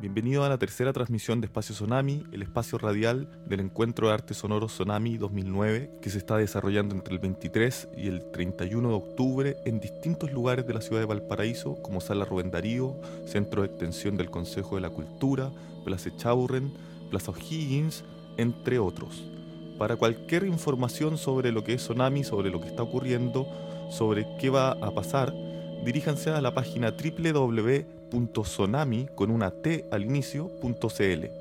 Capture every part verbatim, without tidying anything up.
Bienvenido a la tercera transmisión de Espacio Sonami, el espacio radial del Encuentro de Arte Sonoro Sonami dos mil nueve, que se está desarrollando entre el veintitrés y el treinta y uno de octubre en distintos lugares de la ciudad de Valparaíso, como Sala Rubén Darío, Centro de Extensión del Consejo de la Cultura, Plaza Echaurren, Plaza O'Higgins, entre otros. Para cualquier información sobre lo que es Sonami, sobre lo que está ocurriendo, sobre qué va a pasar, diríjanse a la página doble u doble u doble u punto sonami con una T al inicio punto c l.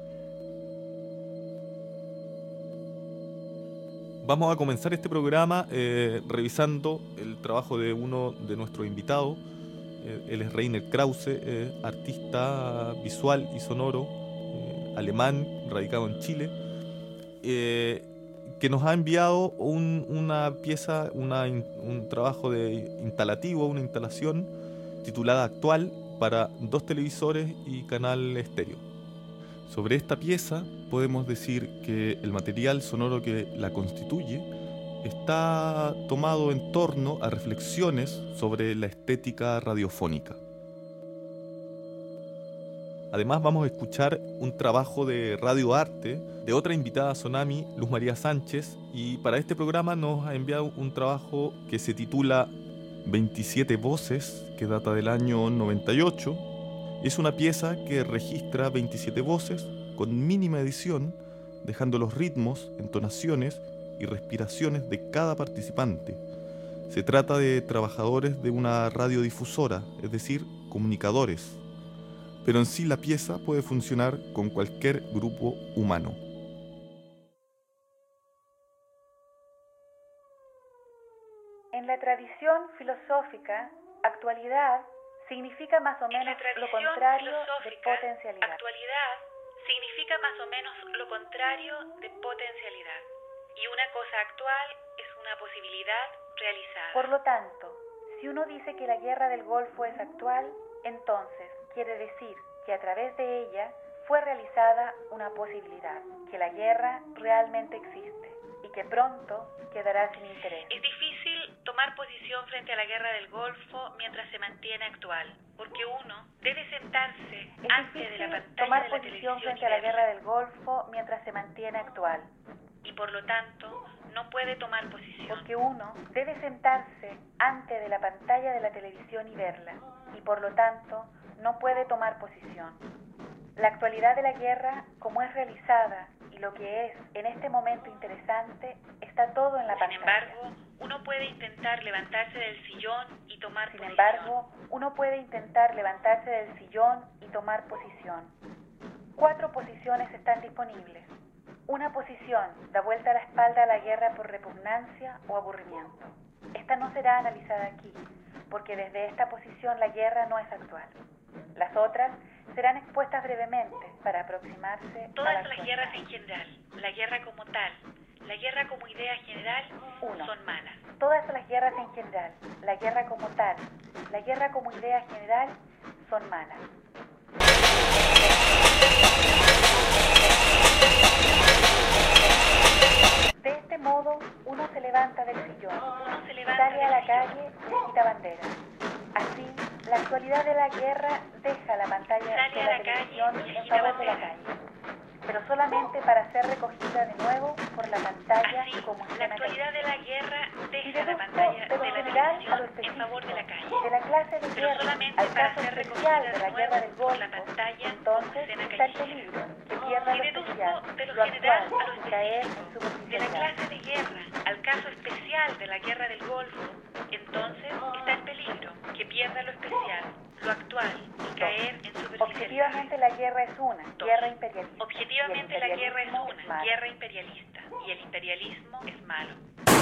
Vamos a comenzar este programa eh, revisando el trabajo de uno de nuestros invitados. Eh, él es Rainer Krause, eh, artista visual y sonoro eh, alemán, radicado en Chile, eh, que nos ha enviado un, una pieza, una, un trabajo de instalativo, una instalación titulada Actual, para dos televisores y canal estéreo. Sobre esta pieza podemos decir que el material sonoro que la constituye está tomado en torno a reflexiones sobre la estética radiofónica. Además vamos a escuchar un trabajo de radioarte de otra invitada Sonami, Luz María Sánchez, y para este programa nos ha enviado un trabajo que se titula veintisiete voces, que data del año noventa y ocho. Es una pieza que registra veintisiete voces con mínima edición, dejando los ritmos, entonaciones y respiraciones de cada participante. Se trata de trabajadores de una radiodifusora, es decir, comunicadores. Pero en sí la pieza puede funcionar con cualquier grupo humano. En la tradición filosófica, actualidad significa más o menos lo contrario de potencialidad. Actualidad significa más o menos lo contrario de potencialidad. Y una cosa actual es una posibilidad realizada. Por lo tanto, si uno dice que la guerra del Golfo es actual, entonces quiere decir que a través de ella fue realizada una posibilidad, que la guerra realmente existe y que pronto quedará sin interés. Es difícil tomar posición frente a la guerra del Golfo mientras se mantiene actual, porque uno debe sentarse es antes de la pantalla tomar de la posición televisión frente a la guerra del Golfo mientras se mantiene actual. Y por lo tanto, no puede tomar posición. Porque uno debe sentarse antes de la pantalla de la televisión y verla, y por lo tanto, no puede tomar posición. La actualidad de la guerra, como es realizada y lo que es en este momento interesante, está todo en la Sin pantalla. embargo, uno puede intentar levantarse del sillón y tomar Sin posición. embargo, uno puede intentar levantarse del sillón y tomar posición. Cuatro posiciones están disponibles. Una posición da vuelta a la espalda a la guerra por repugnancia o aburrimiento. Esta no será analizada aquí, porque desde esta posición la guerra no es actual. Las otras serán expuestas brevemente para aproximarse Todas a la las actualidad. guerras en general, la guerra como tal, la guerra como idea general, Uno. son malas. Todas las guerras en general, la guerra como tal, la guerra como idea general, son malas. De este modo, uno se levanta del sillón, Uno se levanta sale a la del sillón. calle y se quita banderas. Así, la actualidad de la guerra deja la pantalla Sale de a la, la calle televisión y se en quita favor de la banderas. calle, pero solamente para ser recogida de nuevo por la pantalla Así, como la escena actualidad de la guerra Y deja la deduzco pantalla de lo de la general a lo televisión en específico, favor de la calle. de la clase de Pero guerra solamente al para caso ser especial recogida de de la guerra del nuevo por Golfo, la pantalla como entonces escena está el callejera. peligro que pierda Y lo deduzco especial, de lo lo general actual, a lo y caer en específico, su de la superficialidad. clase de guerra al caso especial de la guerra del Golfo, entonces está el peligro que pierda lo especial, lo actual y caer en superficialidad. Objetivamente la guerra es una, Dos. guerra imperialista. Objetivamente y el la guerra es imperialismo una, malo. guerra imperialista, y el imperialismo es malo.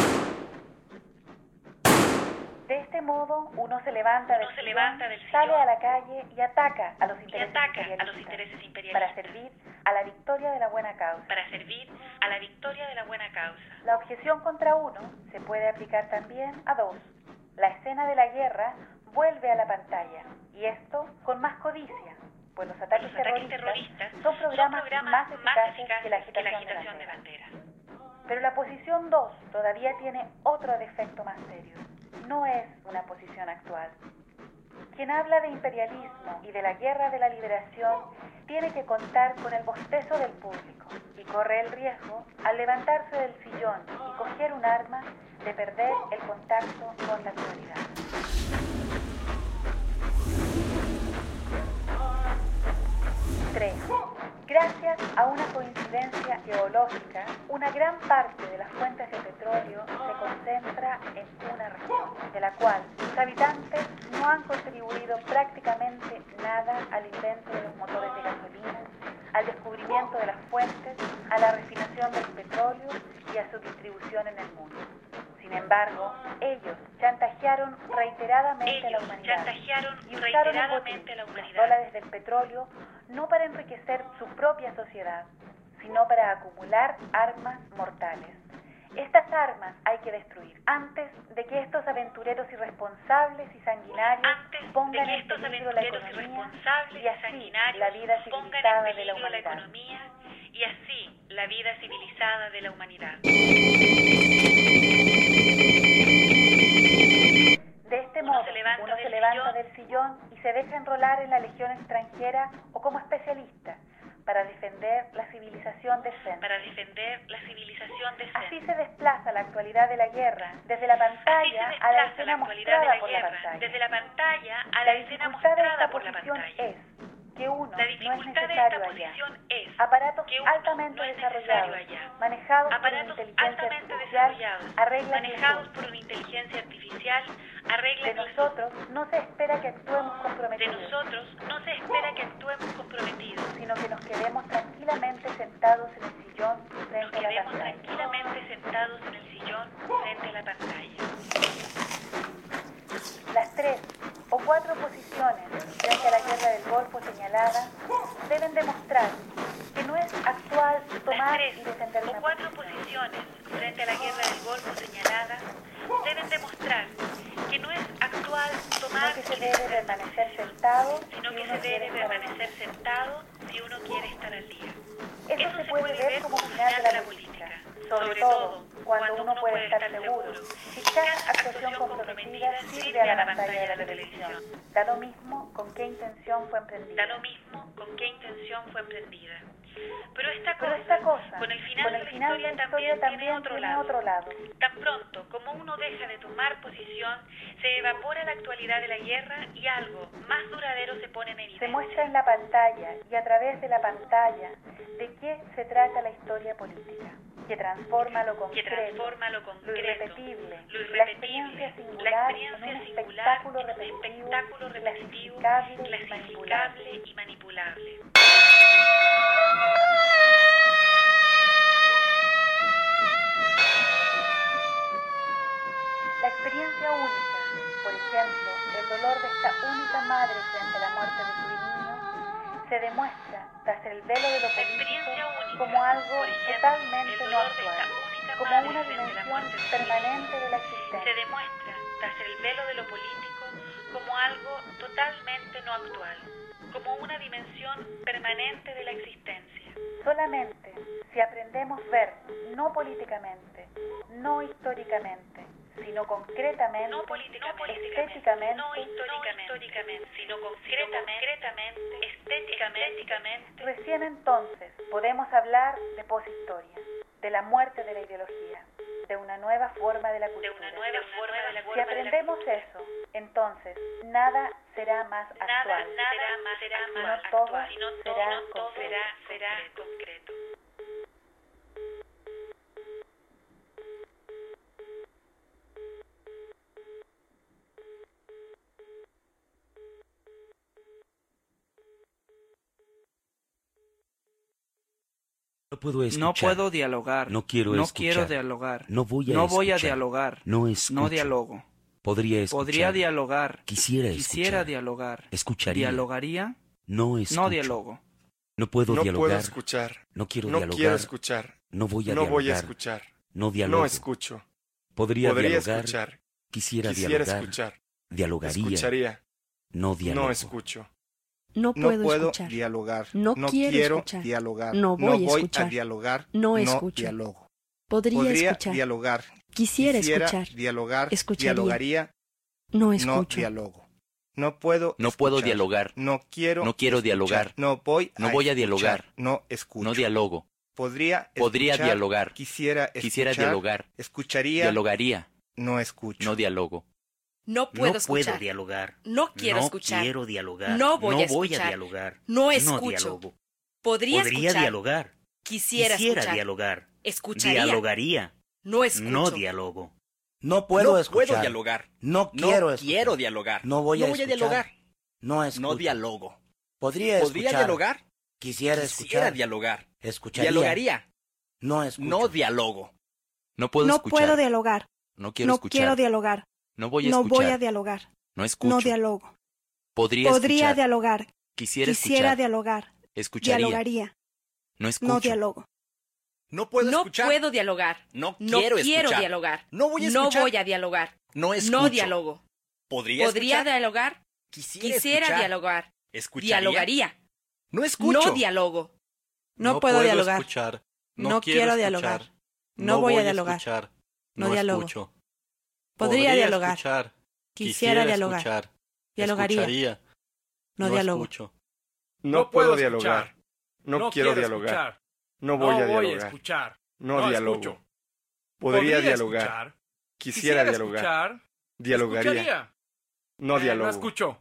De este modo, uno se levanta Uno del se sillón, levanta del sale sillón a la calle y ataca a los y intereses ataca a los imperialistas intereses imperialistas para servir a la victoria de la buena causa. para servir a la victoria de la buena causa. La objeción contra uno se puede aplicar también a dos. La escena de la guerra vuelve a la pantalla, y esto con más codicia, pues los ataques, Los ataques terroristas, terroristas son programas, son programas más más eficaces eficaces que la que la agitación, agitación de de banderas. banderas. Pero la posición dos todavía tiene otro defecto más serio. No es una posición actual. Quien habla de imperialismo y de la guerra de la liberación tiene que contar con el bostezo del público y corre el riesgo, al levantarse del sillón y coger un arma, de perder el contacto con la actualidad. tres. Gracias a una coincidencia geológica, una gran parte de las fuentes de petróleo se concentra en una región, de la cual sus habitantes no han contribuido prácticamente nada al invento de los motores de gasolina, al descubrimiento de las fuentes, a la refinación del petróleo y a su distribución en el mundo. Sin embargo, ellos chantajearon reiteradamente ellos a la humanidad chantajearon y usaron reiteradamente el a la botín, los humanidad. dólares del petróleo, no para enriquecer su propia sociedad, sino para acumular armas mortales. Estas armas hay que destruir antes de que estos aventureros irresponsables y sanguinarios Antes pongan de que en estos peligro la aventureros economía irresponsables y y así sanguinarios la vida pongan civilizada en de la peligro la humanidad. economía y así la vida civilizada de la humanidad. De este Uno modo, se levanta uno del se levanta sillón del sillón y se deja enrolar en la legión extranjera o como especialista para defender la civilización decente. para defender la civilización decente. Así se desplaza la actualidad de la guerra, desde la Así se pantalla a la desplaza escena la actualidad de mostrada la por la guerra, pantalla. desde la pantalla a la La escena dificultad de mostrada esta por la posición pantalla. es que uno La no es dificultad de esta necesario allá. posición es Aparatos que uno altamente no es desarrollados, necesario allá. manejados por una Aparatos inteligencia altamente artificial, desarrollados, arreglan manejados el por una inteligencia artificial, De arreglan el nosotros no se espera que actuemos De comprometidos, nosotros no se espera que actuemos comprometidos, sino que nos quedemos tranquilamente sentados en el sillón nos frente a la quedemos pantalla. tranquilamente sentados en el sillón frente a la pantalla. Las tres o cuatro posiciones frente a la guerra del Golfo señaladas deben demostrar que no es actual Las tomar tres y defender o una cuatro posición, posiciones frente a la guerra del Golfo señaladas deben demostrar que no es actual tomar sino que se y debe defender, permanecer sentado sino si que uno se quiere debe estar al permanecer sentado si uno quiere estar al día. Eso, Eso se puede ver como final de la política, sobre sobre todo todo cuando uno puede estar seguro si cada actuación comprometida sirve a la pantalla de la televisión. Da lo mismo con qué intención fue emprendida. Da lo mismo con qué intención fue emprendida. Pero esta Pero cosa, esta cosa, con el final, con de, el la final de la historia historia también, tiene, también otro, tiene lado. otro lado. Tan pronto como uno deja de tomar posición, se evapora la actualidad de la guerra y algo más duradero se pone en evidencia. Se muestra en la pantalla y a través de la pantalla de qué se trata la historia política, que transforma lo que concreto, transforma lo lo concreto, irrepetible, lo la irrepetible, experiencia singular, la experiencia en un singular espectáculo en un repetitivo, espectáculo repetitivo, clasificable y manipulable. clasificable y manipulable. La experiencia única, por ejemplo, el dolor de esta única madre frente a la muerte de su niño, se demuestra tras el velo de lo La político experiencia única, como algo por ejemplo, totalmente el no dolor de actual, esta única como madre una frente a la dimensión muerte de su permanente de la se existencia. demuestra tras el velo de lo político como algo totalmente no actual, como una dimensión permanente de la existencia. Solamente si aprendemos ver, no políticamente, no históricamente, sino concretamente, No políticamente, estéticamente, no históricamente, no históricamente, sino concretamente, estéticamente, estéticamente, recién entonces podemos hablar de poshistoria, de la muerte de la ideología, de una nueva forma de la de cultura. una nueva forma de la Si aprendemos eso, entonces nada será más nada, actual, nada más será sino más todo actual, sino todo, será todo concreto. será, será concreto. No puedo escuchar. No puedo dialogar. No quiero no escuchar. quiero dialogar. No voy a no voy a escuchar. dialogar. No escucho. No dialogo. Podría escuchar. Podría dialogar. Quisiera Quisiera escuchar. dialogar. Escucharía. Dialogaría. No escucho. No dialogo. No puedo No dialogar. puedo escuchar. No quiero No dialogar. quiero escuchar. No voy a No dialogar. voy a escuchar. No dialogo. No escucho. Podría, Podría dialogar. escuchar. Quisiera, Quisiera dialogar. escuchar. Dialogaría. Escucharía. No dialogo. No escucho. No No puedo, puedo escuchar. dialogar. No quiero escuchar. dialogar. No voy a voy escuchar. a dialogar. No escucho. dialogo. Podría, Podría escuchar. dialogar. Quisiera Quisiera escuchar. dialogar. Escucharía. Dialogaría. No No escucho. dialogo. No puedo No puedo escuchar. dialogar. No quiero No quiero escuchar. dialogar. No voy a No voy a escuchar. dialogar. No escucho. No dialogo. Podría Podría escuchar. dialogar. Quisiera escuchar. Quisiera dialogar. Escucharía. Dialogaría. No escucho. No dialogo. No puedo no escuchar. puedo dialogar. No quiero no escuchar. quiero dialogar. No voy a voy escuchar. a dialogar. No escucho. dialogo. Podría, Podría escuchar. dialogar. Quisiera, Quisiera escuchar. dialogar. Escucharía. Dialogaría. No escucho. No dialogo. No puedo no escuchar. puedo dialogar. No quiero no escuchar. quiero dialogar. No voy a no voy a escuchar. dialogar. No escucho. No dialogo. Podría ¿Podría escuchar. dialogar? Quisiera Quisiera escuchar. dialogar. Escucharía. Dialogaría. No escucho. No dialogo. No puedo no escuchar. puedo dialogar. No quiero no escuchar. quiero dialogar. No voy a no escuchar. voy a dialogar. No escucho. No dialogo. Podría, Podría escuchar. dialogar. Quisiera, Quisiera escuchar. dialogar. Escucharía. Dialogaría. No escucho. No dialogo. No puedo no escuchar. puedo dialogar. No No quiero quiero escuchar. dialogar. No voy a No escuchar. voy a dialogar. No escucho. No dialogo. ¿Podría, Podría escuchar? dialogar. Quisiera, Quisiera escuchar. dialogar. Escucharía. Dialogaría. No escucho. No dialogo. No, puedo dialogar. Escuchar. No, quiero dialogar. No, voy a dialogar. Escuchar. No dialogo. escucho. Podría Podría dialogar. escuchar. Quisiera dialogar. Escuchar. Dialogaría. Escucharía. No dialogo. escucho. No puedo dialogar. No quiero dialogar. No voy a voy a dialogar. escuchar. No No dialogo. escucho. Podría Podría dialogar. escuchar. Quisiera dialogar. escuchar. Dialogaría. Escucharía. No Eh, dialogo. No escucho.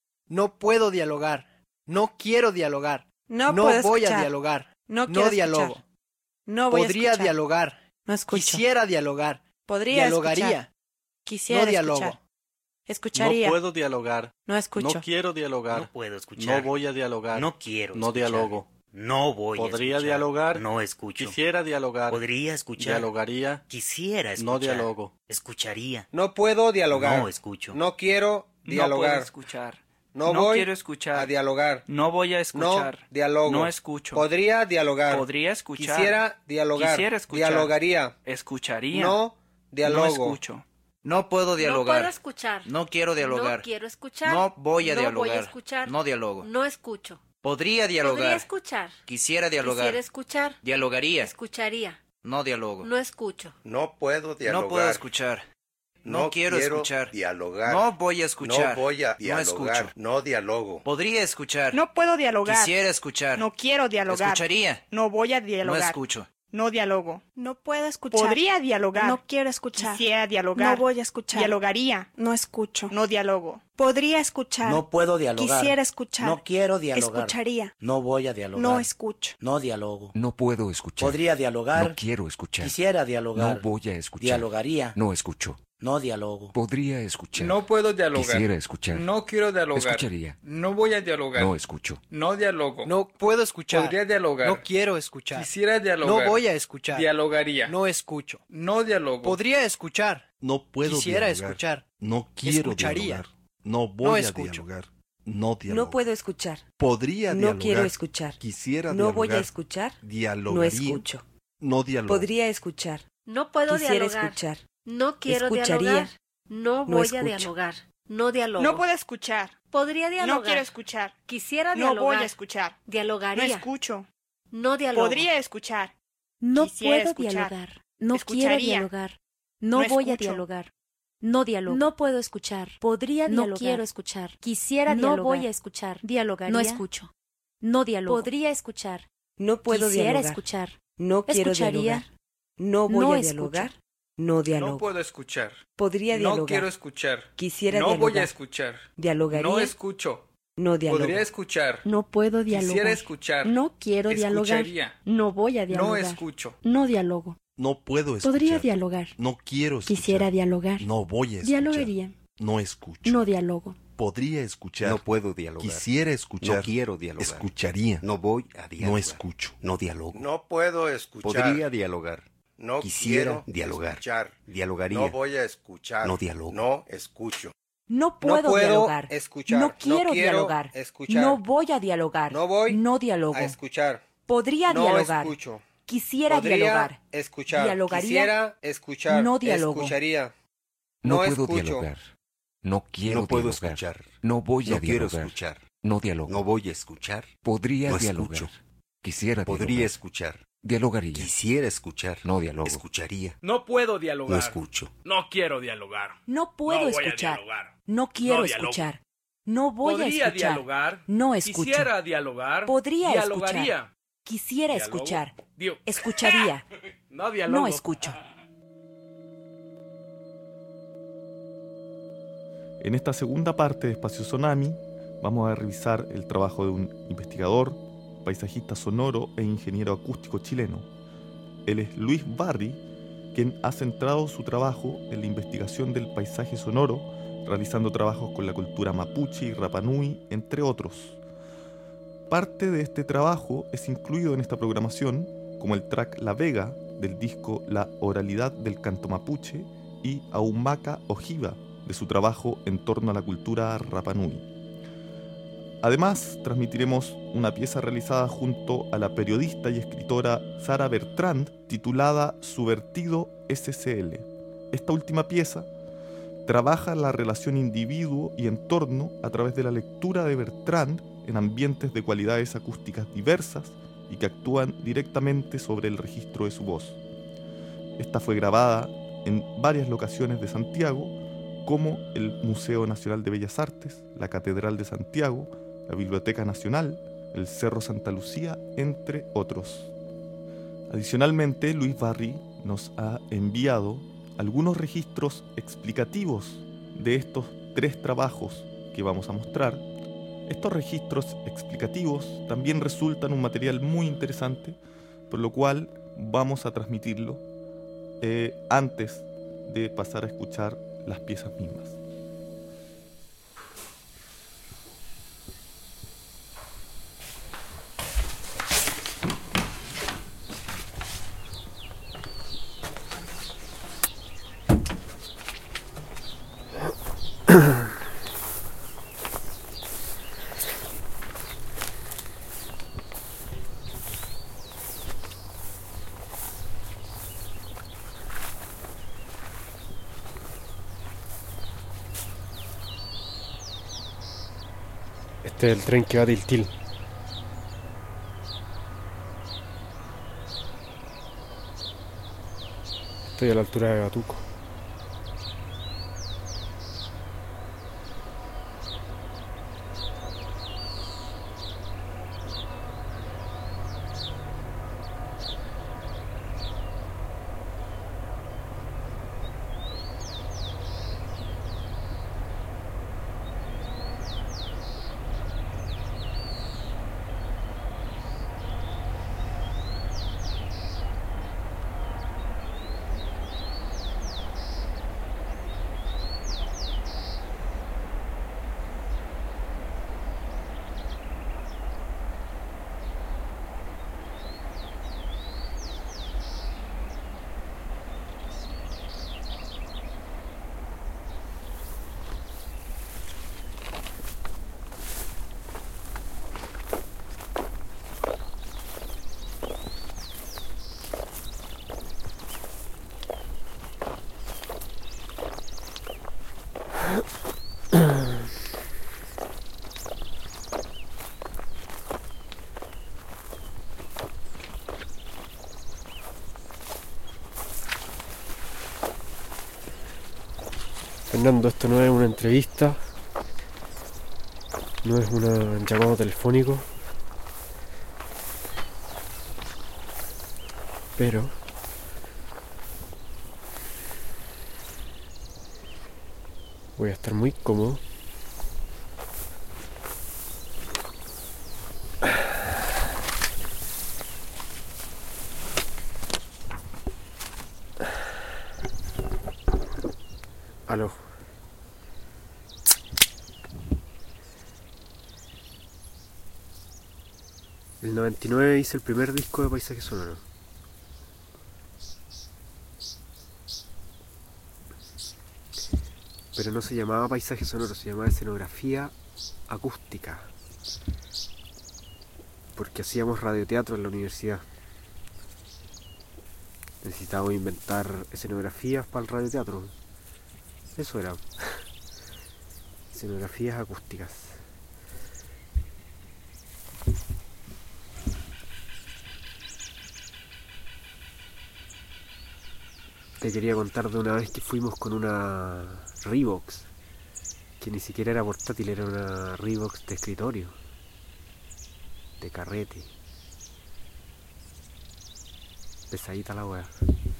No puedo dialogar. No quiero dialogar. No, No puedo voy a escuchar. dialogar. No No quiero dialogo. escuchar. No voy a Podría escuchar. dialogar. No escucho. Quisiera dialogar. Podría Dialogaría. escuchar. Quisiera No dialogo. escuchar. Escucharía. No puedo dialogar. No escucho. No quiero dialogar. No puedo escuchar. No voy a dialogar. No quiero No escuchar. dialogo. No voy a Podría escuchar. dialogar. No escucho. Quisiera dialogar. Podría escuchar. Dialogaría. Quisiera escuchar. No dialogo. Escucharía. No puedo dialogar. No escucho. No quiero No puedo dialogar. escuchar. No, No voy quiero escuchar. a dialogar. No voy a escuchar. No dialogo. No escucho. Podría dialogar. Podría escuchar. Quisiera dialogar. Quisiera escuchar. Dialogaría. Escucharía. No dialogo. No escucho. No puedo dialogar. No puedo escuchar. No quiero dialogar. No quiero escuchar. No voy a No dialogar. voy a escuchar. No dialogo. No escucho. Podría dialogar. Podría escuchar. Quisiera dialogar. Quisiera escuchar. Dialogaría. Escucharía. No dialogo. No escucho. No puedo dialogar. No puedo escuchar. No, No quiero, quiero escuchar. dialogar. No voy a escuchar. No voy a No dialogar. escucho. No dialogo. Podría escuchar. No puedo dialogar. Quisiera escuchar. No quiero dialogar. Escucharía. No voy a No dialogar. escucho. No dialogo. No puedo escuchar. Podría dialogar. No quiero escuchar. Quisiera dialogar. No voy a escuchar. Dialogaría. No escucho. No dialogo. Podría escuchar. No puedo dialogar. Quisiera escuchar. No quiero dialogar. Escucharía. No voy a dialogar. No escucho. No dialogo. No puedo escuchar. Podría dialogar. No quiero escuchar. Quisiera dialogar. No voy a escuchar. Dialogaría. No escucho. No dialogo. Podría escuchar. No puedo dialogar. Quisiera escuchar. No quiero dialogar. Escucharía. No voy a dialogar. No escucho. No dialogo. No puedo escuchar. Podría dialogar. No quiero escuchar. Quisiera dialogar. No voy a escuchar. Dialogaría. No escucho. No dialogo. Podría escuchar. No puedo Quisiera dialogar. escuchar. No quiero Escucharía. dialogar. No voy No a escucho. dialogar. No dialogo. No puedo escuchar. Podría No dialogar. quiero escuchar. Quisiera No dialogar. voy a escuchar. Dialogaría. No escucho. No dialogo. Podría escuchar. No puedo Quisiera dialogar. escuchar. No quiero Escucharía. dialogar. No No voy escucho. a dialogar. No dialogo. No puedo escuchar. Podría dialogar. No quiero escuchar. Quisiera No dialogar. voy a escuchar. Dialogaría. No escucho. No dialogo. Podría escuchar. No Quisiera puedo escuchar. dialogar. No quiero Escucharía. dialogar. No, No voy a escucho. dialogar. No dialogo. No puedo escuchar. Podría No dialogar. quiero escuchar. Quisiera No dialogar. voy a escuchar. Dialogaría. No escucho. No dialogo. Podría escuchar. No puedo Quisiera dialogar. escuchar. No quiero Escucharía. dialogar. No voy No a escucho. dialogar. No dialogo. No puedo escuchar. Podría No dialogar. quiero escuchar. Quisiera no dialogar. voy a escuchar. Dialogaría. No escucho. No dialogo. Podría escuchar. No puedo dialogar. Quisiera escuchar. No quiero dialogar. Escucharía. No voy a dialogar. No escucho. No dialogo. No puedo escuchar. Podría dialogar. No quiero escuchar. Quisiera dialogar. No voy a escuchar. Dialogaría. No escucho. No dialogo. Podría escuchar. No puedo dialogar. Quisiera escuchar. No quiero dialogar. Escucharía. No voy a dialogar. No escucho. No dialogo. No puedo escuchar. Podría dialogar. No Quisiera quiero dialogar. escuchar. Dialogaría. No voy a escuchar. No dialogo. No escucho. No puedo, No puedo dialogar. escuchar. No No quiero, quiero dialogar. escuchar. No voy a dialogar. No voy No dialogo. a escuchar. Podría No dialogar. escucho. Quisiera Podría dialogar. escuchar. Dialogaría. Quisiera escuchar. No dialogo. Escucharía. No, No puedo escucho. dialogar. No quiero No puedo dialogar. escuchar. No voy a No quiero dialogar. escuchar. No dialogo. No voy a escuchar. Podría No dialogar. escucho. Quisiera Podría dialogar. escuchar. Dialogaría. Quisiera escuchar. No dialogo. Escucharía. No puedo No dialogar. escucho. No quiero dialogar. No puedo No voy a escuchar. dialogar. No quiero No dialogo. escuchar. No voy Podría a escuchar. dialogar. No escucho. Quisiera dialogar. Podría Dialogaría. escuchar. Quisiera Diálogo. escuchar. Dio- Escucharía. No dialogo. No escucho. En esta segunda parte de Espacio Tsunami vamos a revisar el trabajo de un investigador, paisajista sonoro e ingeniero acústico chileno. Él es Luis Barry, quien ha centrado su trabajo en la investigación del paisaje sonoro, realizando trabajos con la cultura mapuche y Rapa Nui, entre otros. Parte de este trabajo es incluido en esta programación, como el track La Vega del disco La Oralidad del Canto Mapuche y Aumaca Ojiva, de su trabajo en torno a la cultura Rapa Nui. Además, transmitiremos una pieza realizada junto a la periodista y escritora Sara Bertrand, titulada Subvertido S C L. Esta última pieza trabaja la relación individuo y entorno a través de la lectura de Bertrand en ambientes de cualidades acústicas diversas y que actúan directamente sobre el registro de su voz. Esta fue grabada en varias locaciones de Santiago, como el Museo Nacional de Bellas Artes, la Catedral de Santiago, la Biblioteca Nacional, el Cerro Santa Lucía, entre otros. Adicionalmente, Luis Barry nos ha enviado algunos registros explicativos de estos tres trabajos que vamos a mostrar. Estos registros explicativos también resultan un material muy interesante, por lo cual vamos a transmitirlo eh, antes de pasar a escuchar las piezas mismas. Este es el tren que va a Tiltil. Estoy a la altura de Batuco. Fernando, esto no es una entrevista, no es un llamado telefónico, pero voy a estar muy cómodo. Aló. En el noventa y nueve hice el primer disco de paisaje sonoro. Pero no se llamaba paisaje sonoro, se llamaba escenografía acústica. Porque hacíamos radioteatro en la universidad. Necesitábamos inventar escenografías para el radioteatro. Eso era. Escenografías acústicas. Te quería contar de una vez que fuimos con una Reeboks que ni siquiera era portátil, era una Reeboks de escritorio, de carrete. Pesadita la weá.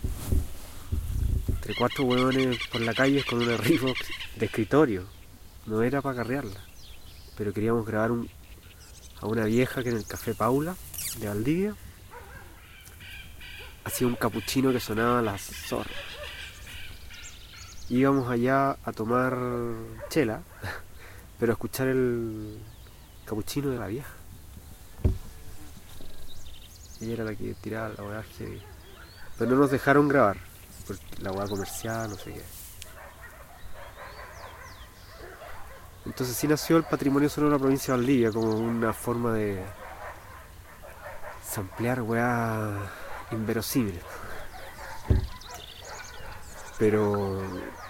Entre cuatro hueones por la calle con una Reeboks de escritorio. No era para carrearla, pero queríamos grabar un, a una vieja que en el Café Paula de Valdivia hacía un capuchino que sonaba a las zorras. Íbamos allá a tomar chela, pero a escuchar el capuchino de la vieja. Ella era la que tiraba la hueá heavy. Pero no nos dejaron grabar, porque la hueá comercial, no sé qué. Entonces sí nació el patrimonio sonoro de la provincia de Valdivia como una forma de samplear weá inverosímiles. Pero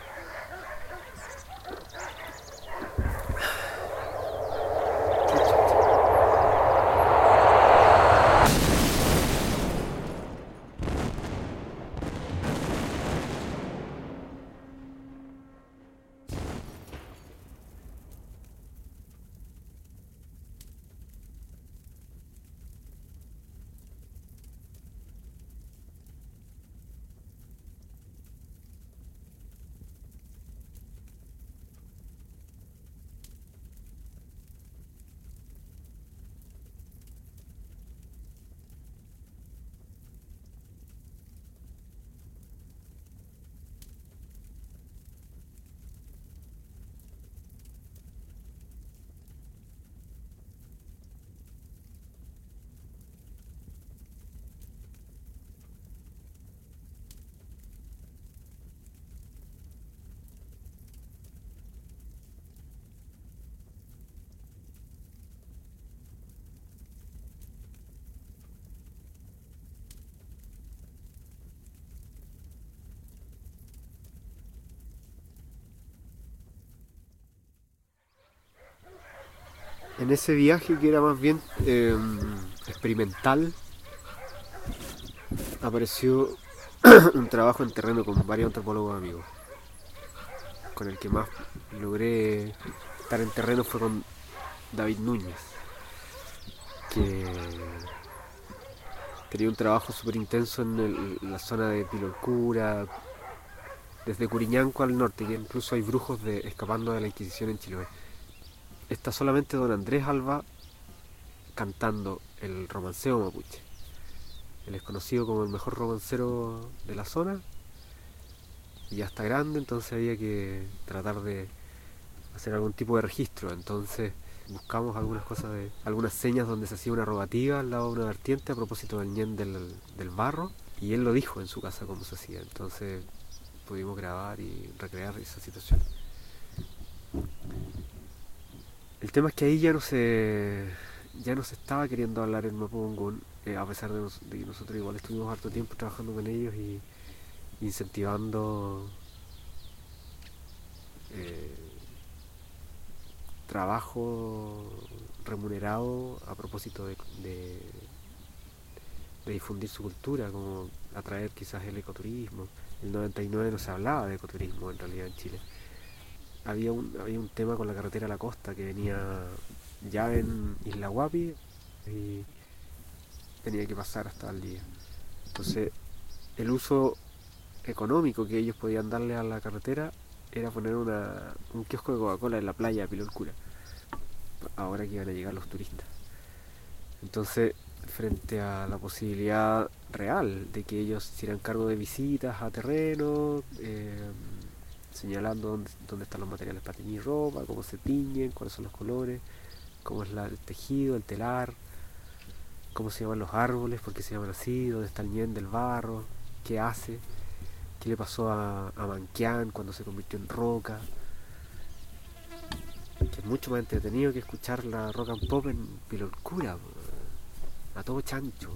en ese viaje, que era más bien eh, experimental, apareció un trabajo en terreno con varios antropólogos amigos. Con el que más logré estar en terreno fue con David Núñez, que tenía un trabajo súper intenso en, el, en la zona de Pilolcura, desde Curiñanco al norte, que incluso hay brujos de escapando de la Inquisición en Chiloé. Está solamente don Andrés Alba cantando el romanceo mapuche. Él es conocido como el mejor romancero de la zona y ya está grande, entonces había que tratar de hacer algún tipo de registro. Entonces buscamos algunas cosas, de algunas señas donde se hacía una rogativa al lado de una vertiente a propósito del ñen del, del barro, y él lo dijo en su casa cómo se hacía. Entonces pudimos grabar y recrear esa situación. El tema es que ahí ya no se ya no se estaba queriendo hablar el mapudungún, eh, a pesar de, nos, de que nosotros igual estuvimos harto tiempo trabajando con ellos y incentivando eh, trabajo remunerado a propósito de, de, de difundir su cultura, como atraer quizás el ecoturismo. En el noventa y nueve no se hablaba de ecoturismo en realidad en Chile. Había un, había un tema con la carretera a la costa que venía ya en Isla Guapi y tenía que pasar hasta el día. Entonces el uso económico que ellos podían darle a la carretera era poner una, un kiosco de Coca-Cola en la playa de Pilolcura, ahora que iban a llegar los turistas. Entonces, frente a la posibilidad real de que ellos se hicieran cargo de visitas a terreno, eh, señalando dónde, dónde están los materiales para teñir ropa, cómo se tiñen, cuáles son los colores, cómo es la, el tejido, el telar, cómo se llaman los árboles, por qué se llaman así, dónde está el ñen del barro, qué hace, qué le pasó a, a Manquián cuando se convirtió en roca, que es mucho más entretenido que escuchar la rock and pop en Pilolcura, a todo chancho.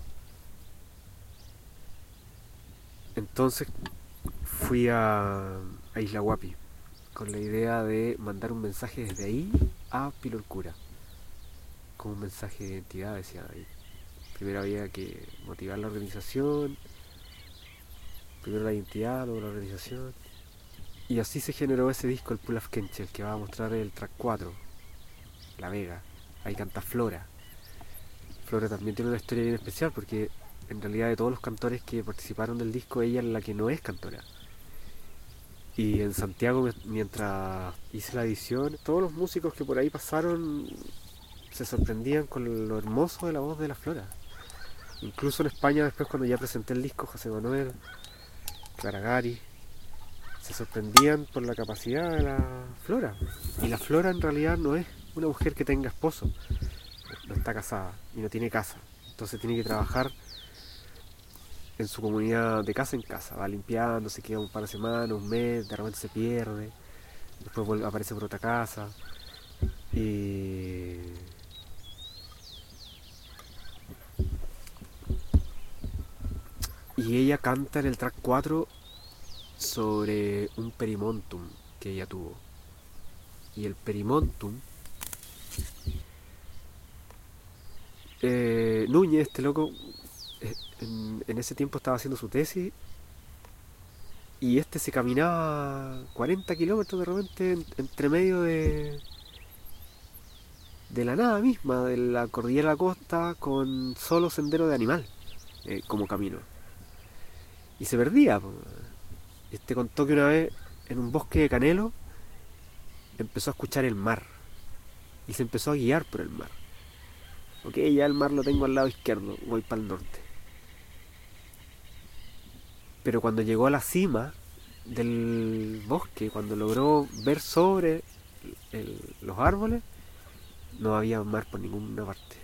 Entonces fui a, a Isla Guapi con la idea de mandar un mensaje desde ahí a Pilolcura, como un mensaje de identidad, decía ahí. Primero había que motivar la organización, primero la identidad, luego la organización. Y así se generó ese disco, el Pulaf Kenche, el que va a mostrar el track cuatro, La Vega. Ahí canta Flora. Flora también tiene una historia bien especial porque en realidad de todos los cantores que participaron del disco, ella es la que no es cantora. Y en Santiago, mientras hice la edición, todos los músicos que por ahí pasaron se sorprendían con lo hermoso de la voz de la Flora. Incluso en España, después cuando ya presenté el disco, José Manuel, Clara Gari, se sorprendían por la capacidad de la Flora. Y la Flora en realidad no es una mujer que tenga esposo, no está casada y no tiene casa. Entonces tiene que trabajar en su comunidad de casa en casa. Va limpiando, se queda un par de semanas, un mes, de repente se pierde, después vuelve, aparece por otra casa. Y... y ella canta en el track cuatro sobre un perimontum que ella tuvo. Y el perimontum, eh, Núñez, este loco, eh, en, en ese tiempo estaba haciendo su tesis y este se caminaba cuarenta kilómetros de repente en, entre medio de de la nada misma, de la cordillera de la costa, con solo sendero de animal eh, como camino, y se perdía. Este contó que una vez en un bosque de Canelo empezó a escuchar el mar y se empezó a guiar por el mar. Ok, ya el mar lo tengo al lado izquierdo, voy para el norte. Pero cuando llegó a la cima del bosque, cuando logró ver sobre el, los árboles, no había mar por ninguna parte.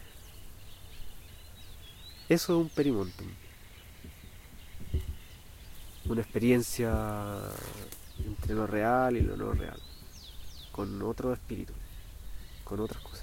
Eso es un perimontum. Una experiencia entre lo real y lo no real, con otro espíritu, con otras cosas.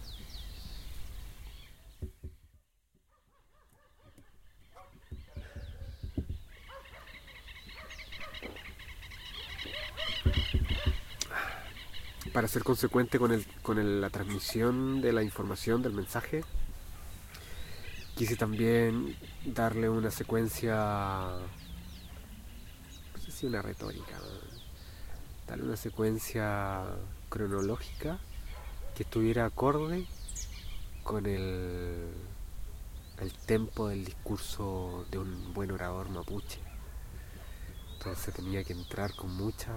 Para ser consecuente con, el, con el, la transmisión de la información, del mensaje, quise también darle una secuencia, no sé si una retórica, darle una secuencia cronológica que estuviera acorde con el, el tempo del discurso de un buen orador mapuche. Entonces tenía que entrar con mucha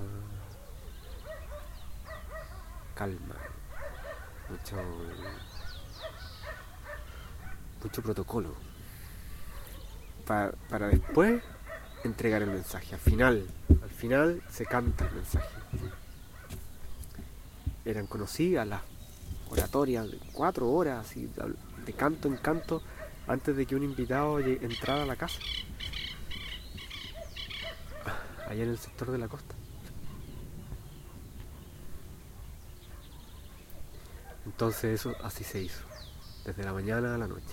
calma, mucho mucho protocolo para, para después entregar el mensaje. Al final, al final se canta el mensaje. Eran conocidas las oratorias de cuatro horas así, de canto en canto, antes de que un invitado entrara a la casa, allá en el sector de la costa. Entonces eso así se hizo, desde la mañana a la noche.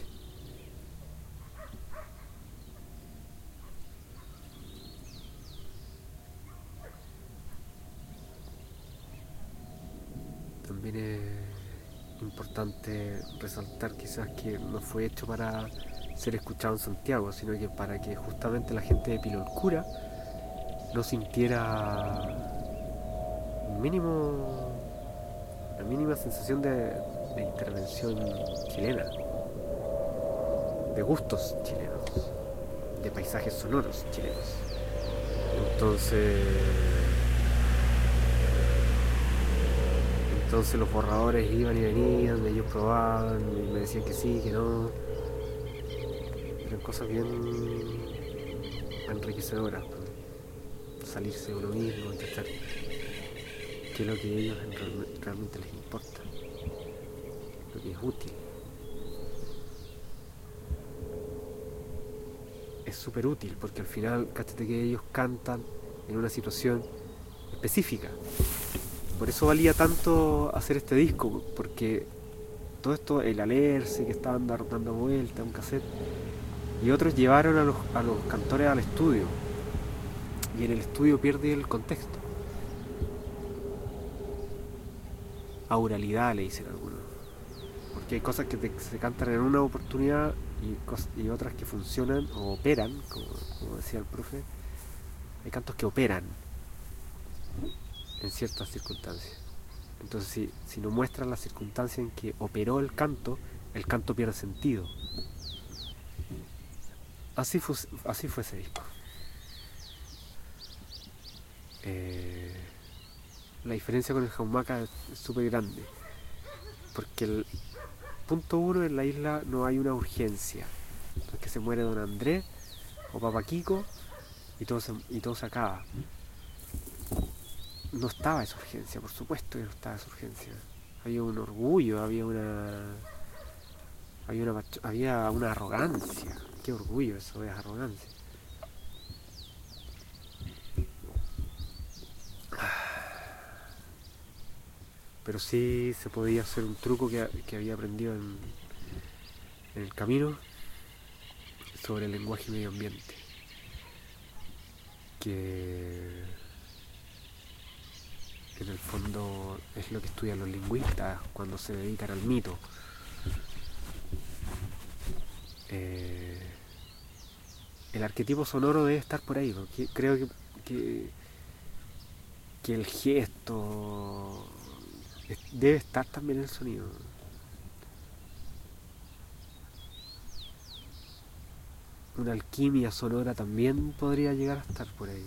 También es importante resaltar quizás que no fue hecho para ser escuchado en Santiago, sino que para que justamente la gente de Pilolcura no sintiera un mínimo la mínima sensación de, de intervención chilena, de gustos chilenos, de paisajes sonoros chilenos. Entonces, entonces los borradores iban y venían, ellos probaban y me decían que sí, que no. Eran cosas bien enriquecedoras, salirse de uno mismo, entender qué es lo que a ellos realmente les importa, lo que es útil. Es súper útil porque al final, cáchate que ellos cantan en una situación específica. Por eso valía tanto hacer este disco, porque todo esto, el Alerce que estaban dando vuelta, un cassette, y otros llevaron a los, a los cantores al estudio, y en el estudio pierde el contexto. Auralidad le dicen algunos, porque hay cosas que te, se cantan en una oportunidad y, cos, y otras que funcionan o operan, como, como decía el profe. Hay cantos que operan, en ciertas circunstancias. Entonces, si, si no muestran las circunstancias en que operó el canto, el canto pierde sentido. Así fue, así fue ese disco. Eh, la diferencia con el Jaumaca es súper grande, porque el punto uno, en la isla no hay una urgencia. No es que se muere Don Andrés o Papa Kiko y todo se, y todo se acaba. No estaba esa urgencia, por supuesto que no estaba esa urgencia. Había un orgullo, había una había una había una arrogancia. Qué orgullo, eso es arrogancia. Pero sí se podía hacer un truco que, que había aprendido en, en el camino sobre el lenguaje y medio ambiente, que en el fondo es lo que estudian los lingüistas cuando se dedican al mito. Eh, el arquetipo sonoro debe estar por ahí, porque creo que, que, que el gesto debe estar también en el sonido. Una alquimia sonora también podría llegar a estar por ahí.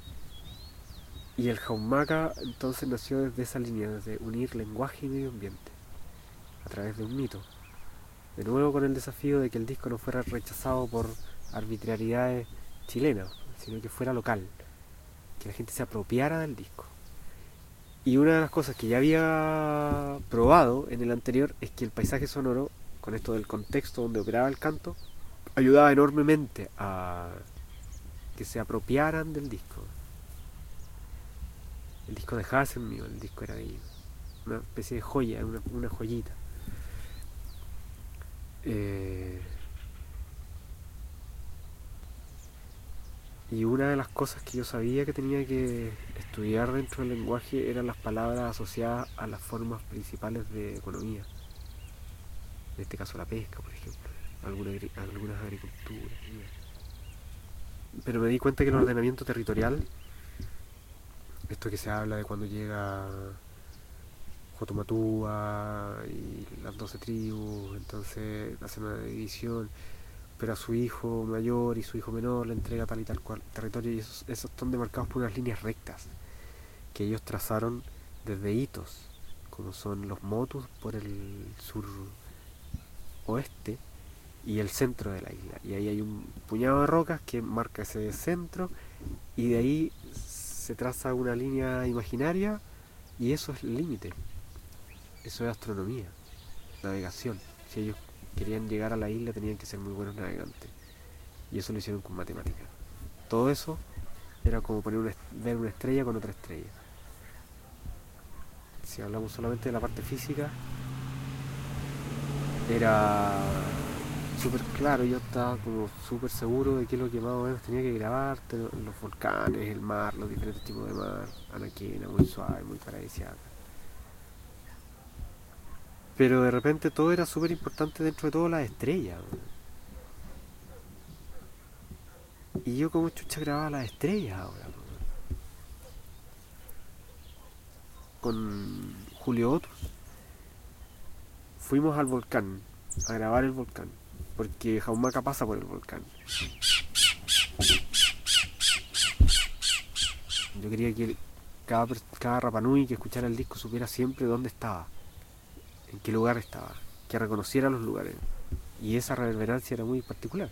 Y el Jaumaca entonces nació desde esa línea, desde unir lenguaje y medio ambiente a través de un mito. De nuevo con el desafío de que el disco no fuera rechazado por arbitrariedades chilenas, sino que fuera local, que la gente se apropiara del disco. Y una de las cosas que ya había probado en el anterior es que el paisaje sonoro, con esto del contexto donde operaba el canto, ayudaba enormemente a que se apropiaran del disco. El disco dejaba de ser mío, el disco era de ellos. Una especie de joya, una, una joyita. Eh, y una de las cosas que yo sabía que tenía que estudiar dentro del lenguaje eran las palabras asociadas a las formas principales de economía. En este caso la pesca, por ejemplo, alguna, algunas agriculturas. Pero me di cuenta que el ordenamiento territorial, esto que se habla de cuando llega Jotumatúa y las doce tribus, entonces hacen una división, pero a su hijo mayor y su hijo menor le entrega tal y tal cual territorio, y esos, esos están demarcados por unas líneas rectas que ellos trazaron desde hitos, como son los motus por el sur oeste y el centro de la isla, y ahí hay un puñado de rocas que marca ese centro, y de ahí se traza una línea imaginaria, y eso es el límite. Eso es astronomía, navegación. Si ellos querían llegar a la isla tenían que ser muy buenos navegantes, y eso lo hicieron con matemáticas. Todo eso era como poner una, ver una estrella con otra estrella. Si hablamos solamente de la parte física, era súper claro. Yo estaba como súper seguro de qué es lo que más o menos tenía que grabar: los volcanes, el mar, los diferentes tipos de mar, anaquena, muy suave, muy paradisíaca. Pero de repente todo era súper importante, dentro de todo las estrellas. Y yo como chucha grababa las estrellas ahora. Con Julio Otus fuimos al volcán, a grabar el volcán, porque Jaumaca pasa por el volcán. Yo quería que cada, cada Rapanui que escuchara el disco supiera siempre dónde estaba, en qué lugar estaba, que reconociera los lugares, y esa reverberancia era muy particular.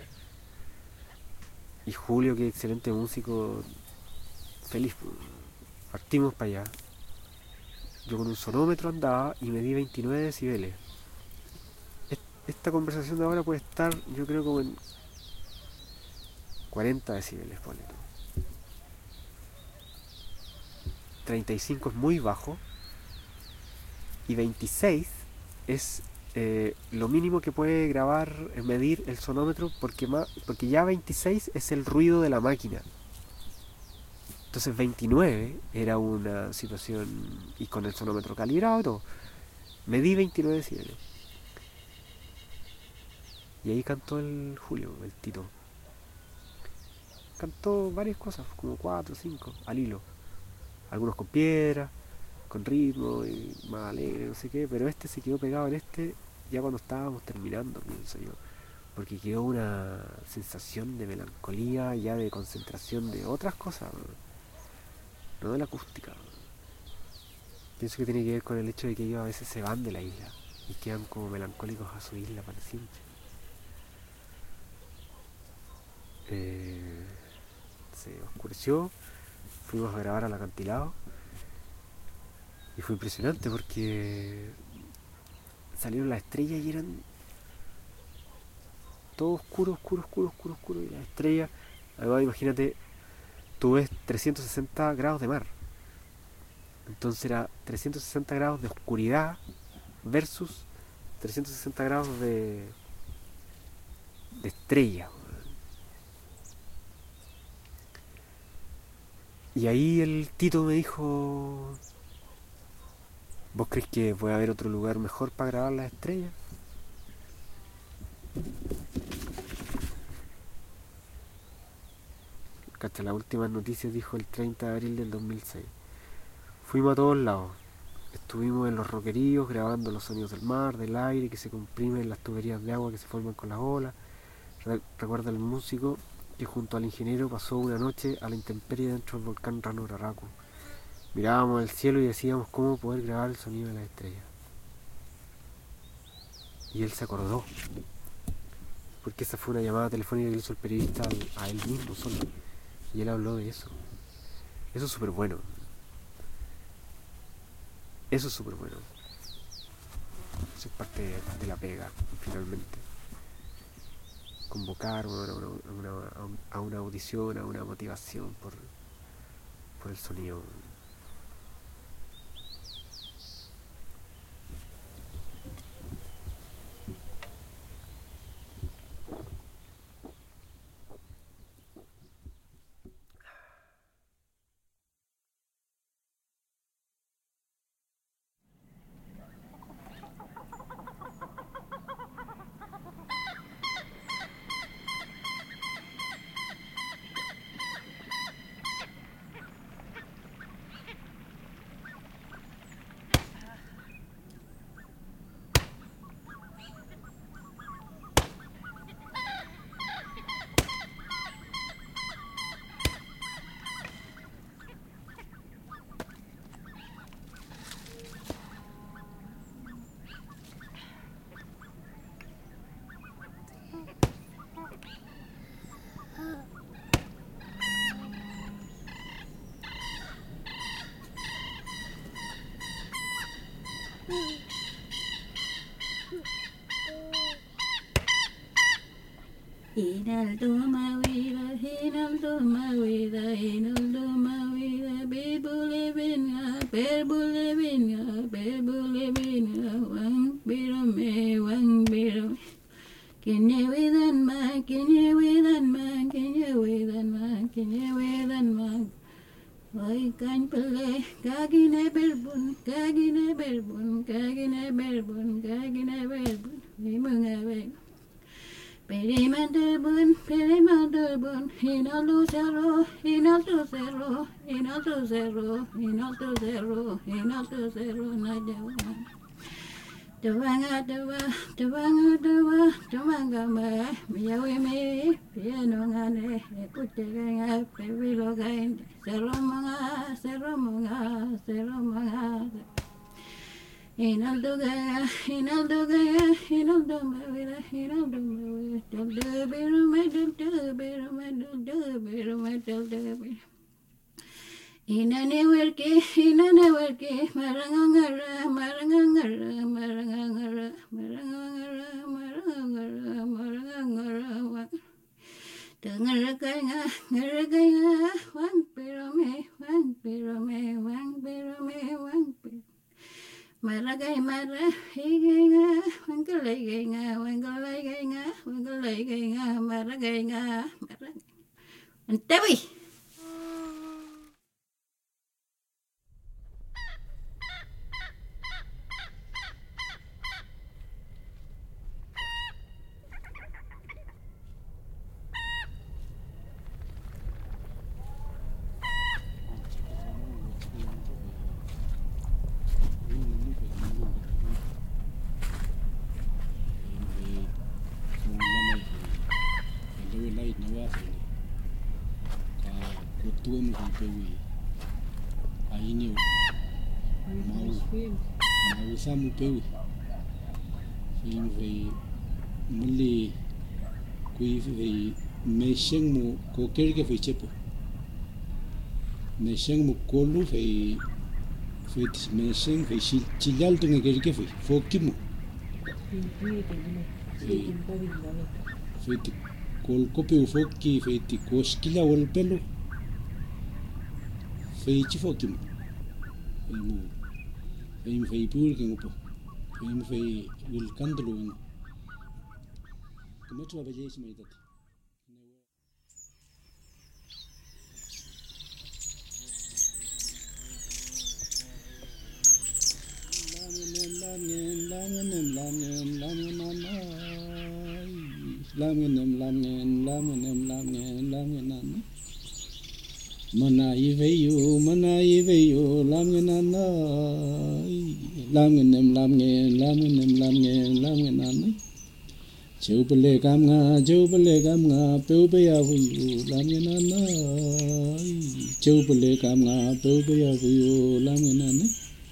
Y Julio, que excelente músico, feliz. Partimos para allá. Yo con un sonómetro andaba y medí veintinueve decibeles. Esta conversación de ahora puede estar, yo creo, como en cuarenta decibeles, ponle tú. treinta y cinco es muy bajo, y veintiséis es eh, lo mínimo que puede grabar, medir el sonómetro, porque, más, porque ya veintiséis es el ruido de la máquina. Entonces veintinueve era una situación, y con el sonómetro calibrado y todo, medí veintinueve decibeles. Y ahí cantó el Julio, el Tito. Cantó varias cosas, como cuatro o cinco, al hilo. algunos con piedra, con ritmo y más alegre, no sé qué, pero este se quedó pegado en este ya cuando estábamos terminando, pienso yo, porque quedó una sensación de melancolía, ya de concentración de otras cosas, no de la acústica. Pienso que tiene que ver con el hecho de que ellos a veces se van de la isla y quedan como melancólicos a su isla para siempre. Eh, se oscureció, fuimos a grabar al acantilado y fue impresionante porque salieron las estrellas y eran todo oscuro, oscuro, oscuro, oscuro, oscuro, y las estrellas, además imagínate, tú ves trescientos sesenta grados de mar, entonces era trescientos sesenta grados de oscuridad versus trescientos sesenta grados de de estrella. Y ahí el Tito me dijo: ¿vos crees que puede haber otro lugar mejor para grabar las estrellas? Cacha, las últimas noticias dijo el treinta de abril del dos mil seis. Fuimos a todos lados. Estuvimos en los roqueríos grabando los sonidos del mar, del aire que se comprimen en las tuberías de agua que se forman con las olas. Re- recuerda el músico que junto al ingeniero pasó una noche a la intemperie dentro del volcán Rano Raraku. Mirábamos el cielo y decíamos cómo poder grabar el sonido de las estrellas. Y él se acordó, porque esa fue una llamada telefónica que hizo el periodista al- a él mismo solo, y él habló de eso. Eso es súper bueno. Eso es súper bueno. Eso es parte de, de la pega, finalmente. Convocar a una, una, una, a una audición, a una motivación por, por el sonido. Hinaldo mawida, hinaldo mawida, hinaldo mawida, berbule benga, berbule benga, berbule benga, wang birome, wang birome. Can you with an man, can you with an man, can you with an man, can you with an man? Hoy can play, kagine berbun, kagine berbun, kagine berbun, kagine berbun, vimunga beg. Perimandelbun, perimandelbun, hinaldo cerro, hinaldo cerro, hinaldo cerro, hinaldo cerro, hinaldo cerro, najawan. Tawanga tawa, tawanga tawa, tawanga ma, miyawi me, piano ngane, ekutega pebilo gain, cerro manga, cerro manga, cerro manga. Hinaldo gaya, hinaldo gaya, hinaldo mawira, hinaldo mawira, dalda biru me, dalda biru me, dalda biru me, dalda biru. Inane werke, inane werke, marangangara, marangangara, marangangara, marangangara, marangangara, marangangara. Tangara kaya, ngara kaya, wang pero me, wang pero me, wang pero me, wang pero. Maragay mara, higay wangalay nga, wangalay nga, wangalay nga, maragay nga, maragay. Antawi! Pewe lai na wafele. Ka kotua mo kong pewe. Aini o. Mau. Mau samu pewe. Fei mo fei. Muli. Kui fei. Me seng mo ko kerke fei chepo. Me seng mo kolu fei. Fei tis me seng fei chilal tunga kerke fei. Foki mo. Fei. Fei ti kol kope ufoki fei ti koskila wal pelo. Fei chifoki mo. Fei mo. Fei mo fei pur ke ngopo. Fei mo fei wil kandalo ngo. Kametu abaje si maitati. Lamgen lamgen lamgen lamgen lamgen lamgen lamgen lamgen lamgen Manai veyo manai veyo lamgen anai lamgen lamgen lamgen lamgen lamgen anai Chupale kam nga chupale kam nga peube ya veyo lamgen anai Chupale kam nga peube ya veyo lamgen anai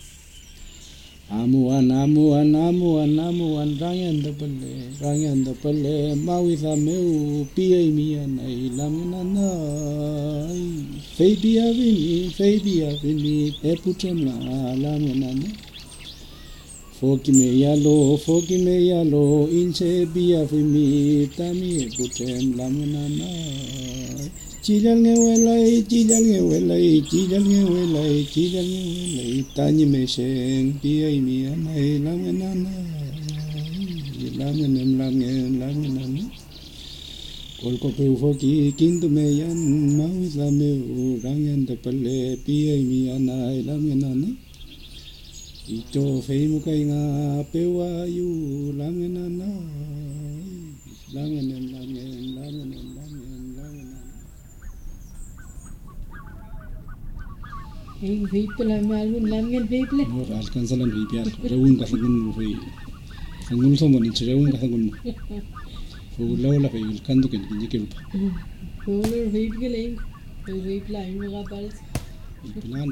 Amuan, amuan, amuan, amuan, rangan da pale, rangan da pale, maui sa meu, pia mia nai, laminanai. Fei pia vini, fei pia vini, e putem la, laminanai. Foki me yalo, foki me yalo, inse pia vini, tami e putem laminanai. Chilal nge welai, chilal nge welai, chilal nge welai, chilal nge welai, tani me seng, pia imi anai, langen anai, langen em langen, langen anai. Kol ko peu foki, kintu me yan, mau sa meu, rangen da pale, pia imi anai, langen anai. Ito fei mo kay nga, peu ayu, langen anai, langen em langen, langen em langen, langen anai. Hey, vehicle, I'm algun lamgen vehicle. No, alcanza la ripiar. Reun ka sangun fei. Sangun so mani reun ka sangun. Fugulaw la fei kanto ken kinje ke rupa. Fugulaw vehicle leng. Vehicle ay mga pals. Plan.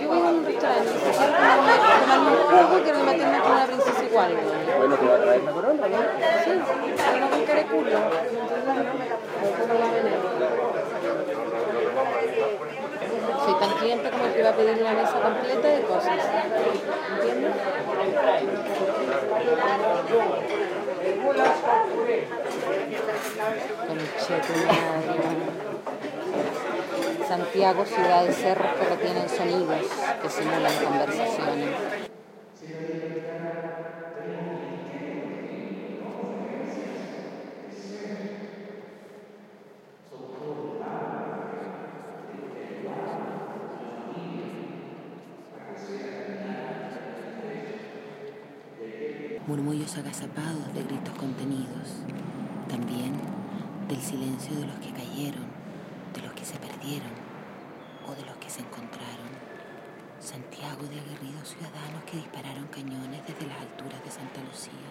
yo voy a un restaurante, si quiero tomarme, tomarme un jugo, quiero que me atiendan como una princesa igual. Bueno, ¿te va a traer la corona? Sí, pero no con cara de culo. Soy tan cliente como el que va a pedir una mesa completa de cosas. ¿Entiendes? Conche tu madre. Santiago, ciudad de cerros que retienen sonidos, que simulan conversaciones. Murmullos agazapados de gritos contenidos, también del silencio de los que cayeron, de los que se perdieron o de los que se encontraron. Santiago de aguerridos ciudadanos que dispararon cañones desde las alturas de Santa Lucía.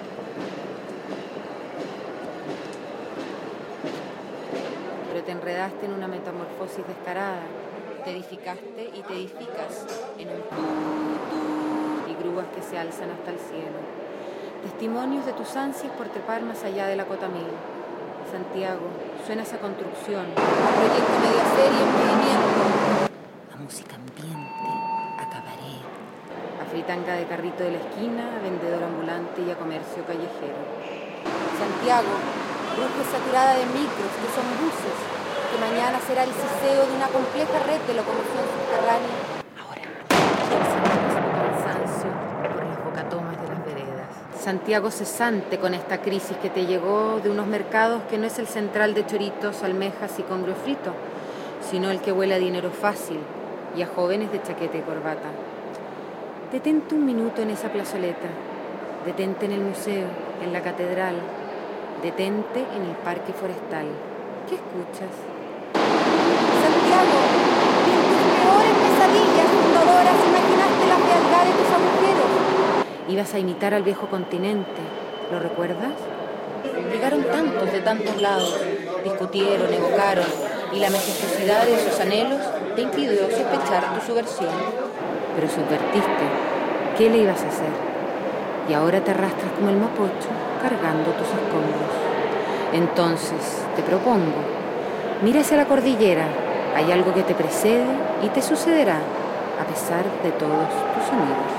Pero te enredaste en una metamorfosis descarada, te edificaste y te edificas en un y grúas que se alzan hasta el cielo. Testimonios de tus ansias por trepar más allá de la cota mil. Santiago, suena esa construcción, un proyecto media serie en movimiento. A música ambiente, a cabaret. A fritanga de carrito de la esquina, a vendedor ambulante y a comercio callejero. Santiago, bruje saturada de micros que son buses, que mañana será el siseo de una compleja red de locomoción subterránea. Ahora, cansancio por las bocatomas de las veredas. Santiago cesante con esta crisis que te llegó de unos mercados que no es el central de choritos, almejas y congrio frito, sino el que huele a dinero fácil y a jóvenes de chaqueta y corbata. Detente un minuto en esa plazoleta, detente en el museo, en la catedral, detente en el parque forestal. ¿Qué escuchas? Santiago, en tus peores pesadillas fundadoras imaginaste la fealdad de tus agujeros. Ibas a imitar al viejo continente, ¿lo recuerdas? Llegaron tantos de tantos lados, discutieron, evocaron, y la majestuosidad de sus anhelos te impidió sospechar tu subversión. Pero subvertiste, ¿qué le ibas a hacer? Y ahora te arrastras como el mapocho, cargando tus escombros. Entonces, te propongo, mira hacia la cordillera, hay algo que te precede y te sucederá, a pesar de todos tus sonidos.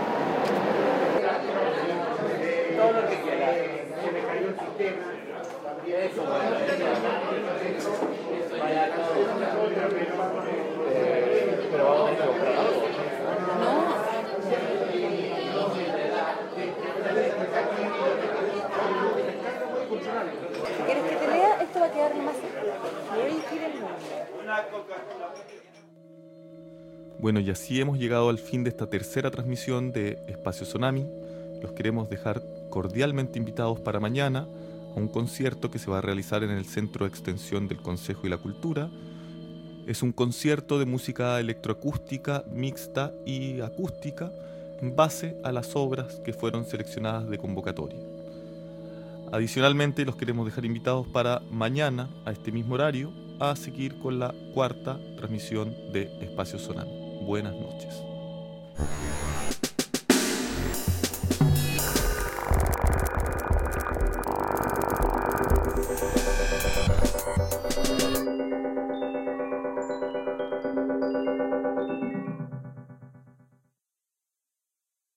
¿Quieres que te lea? Esto va a quedar más freaky del mundo. Bueno, y así hemos llegado al fin de esta tercera transmisión de Espacio Tsunami. Los queremos dejar cordialmente invitados para mañana a un concierto que se va a realizar en el Centro de Extensión del Consejo y la Cultura. Es un concierto de música electroacústica, mixta y acústica en base a las obras que fueron seleccionadas de convocatoria. Adicionalmente, los queremos dejar invitados para mañana, a este mismo horario, a seguir con la cuarta transmisión de Espacio Tsunami. Buenas noches.